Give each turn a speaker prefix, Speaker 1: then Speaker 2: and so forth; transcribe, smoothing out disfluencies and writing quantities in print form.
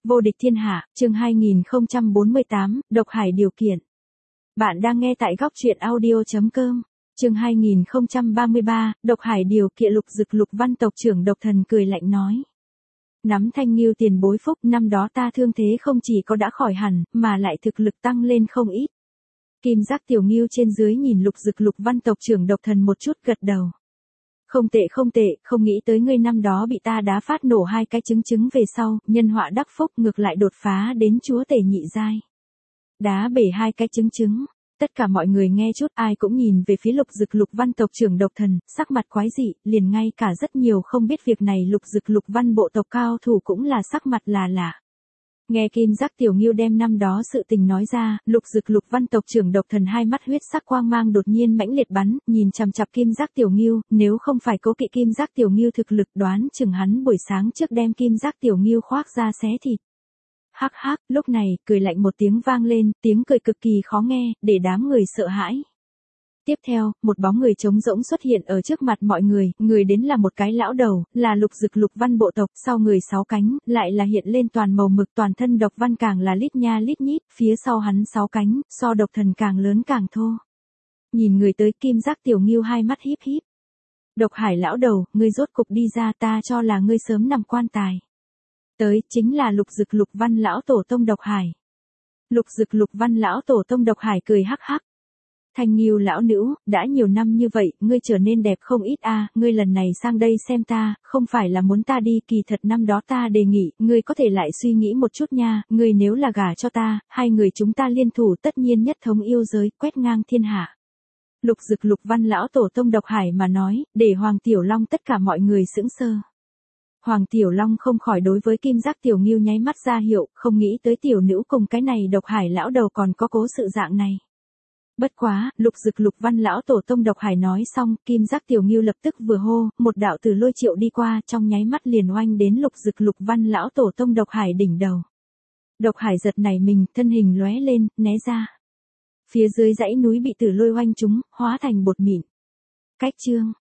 Speaker 1: Vô địch thiên hạ, chương 2048, độc hải điều kiện. Bạn đang nghe tại góc truyện audio.com. Chương 2033, độc hải điều kiện. Lục Dực Lục Văn tộc trưởng độc thần cười lạnh nói. Nắm Thanh Ngưu tiền bối phúc, năm đó ta thương thế không chỉ có đã khỏi hẳn, mà lại thực lực tăng lên không ít. Kim Giác Tiểu Ngưu trên dưới nhìn Lục Dực Lục Văn tộc trưởng độc thần một chút, gật đầu. Không tệ, không nghĩ tới ngươi năm đó bị ta đá phát nổ hai cái trứng về sau, nhân họa đắc phúc, ngược lại đột phá đến chúa tể nhị giai. Đá bể hai cái trứng. Tất cả mọi người nghe chút, ai cũng nhìn về phía Lục Dực Lục Văn tộc trưởng độc thần, sắc mặt quái dị, liền ngay cả rất nhiều không biết việc này Lục Dực Lục Văn bộ tộc cao thủ cũng là sắc mặt là lạ. Nghe Kim Giác Tiểu Ngưu đem năm đó sự tình nói ra, Lục Dực Lục Văn tộc trưởng độc thần hai mắt huyết sắc quang mang đột nhiên mãnh liệt bắn, nhìn chằm chằm Kim Giác Tiểu Ngưu, nếu không phải cố kỵ Kim Giác Tiểu Ngưu thực lực, đoán chừng hắn buổi sáng trước đem Kim Giác Tiểu Ngưu khoác ra xé thịt. Hắc hắc, lúc này, cười lạnh một tiếng vang lên, tiếng cười cực kỳ khó nghe, để đám người sợ hãi. Tiếp theo, một bóng người trống rỗng xuất hiện ở trước mặt mọi người đến là một cái lão đầu, là Lục Dực Lục Văn bộ tộc, sau người sáu cánh, lại là hiện lên toàn màu mực, toàn thân độc văn càng là lít nha lít nhít, phía sau hắn sáu cánh, so độc thần càng lớn càng thô. Nhìn người tới, Kim Giác Tiểu Ngưu hai mắt híp híp. Độc Hải lão đầu, ngươi rốt cục đi ra, ta cho là ngươi sớm nằm quan tài. Tới, chính là Lục Dực Lục Văn lão tổ tông Độc Hải. Lục Dực Lục Văn lão tổ tông Độc Hải cười hắc hắc. Thanh Ngưu lão nữ, đã nhiều năm như vậy, ngươi trở nên đẹp không ít a, ngươi lần này sang đây xem ta, không phải là muốn ta đi, kỳ thật năm đó ta đề nghị, ngươi có thể lại suy nghĩ một chút nha, ngươi nếu là gả cho ta, hai người chúng ta liên thủ tất nhiên nhất thống yêu giới, quét ngang thiên hạ. Lục Dực Lục Văn lão tổ tông Độc Hải mà nói, để Hoàng Tiểu Long tất cả mọi người sững sờ. Hoàng Tiểu Long không khỏi đối với Kim Giác Tiểu Ngưu nháy mắt ra hiệu, không nghĩ tới tiểu nữ cùng cái này Độc Hải lão đầu còn có cố sự dạng này. Bất quá, Lục Dực Lục Văn lão tổ tông Độc Hải nói xong, Kim Giác Tiểu Ngưu lập tức vừa hô, một đạo từ lôi triệu đi qua, trong nháy mắt liền oanh đến Lục Dực Lục Văn lão tổ tông Độc Hải đỉnh đầu. Độc Hải giật nảy mình, thân hình lóe lên, né ra. Phía dưới dãy núi bị tử lôi oanh trúng, hóa thành bột mịn. Cách chương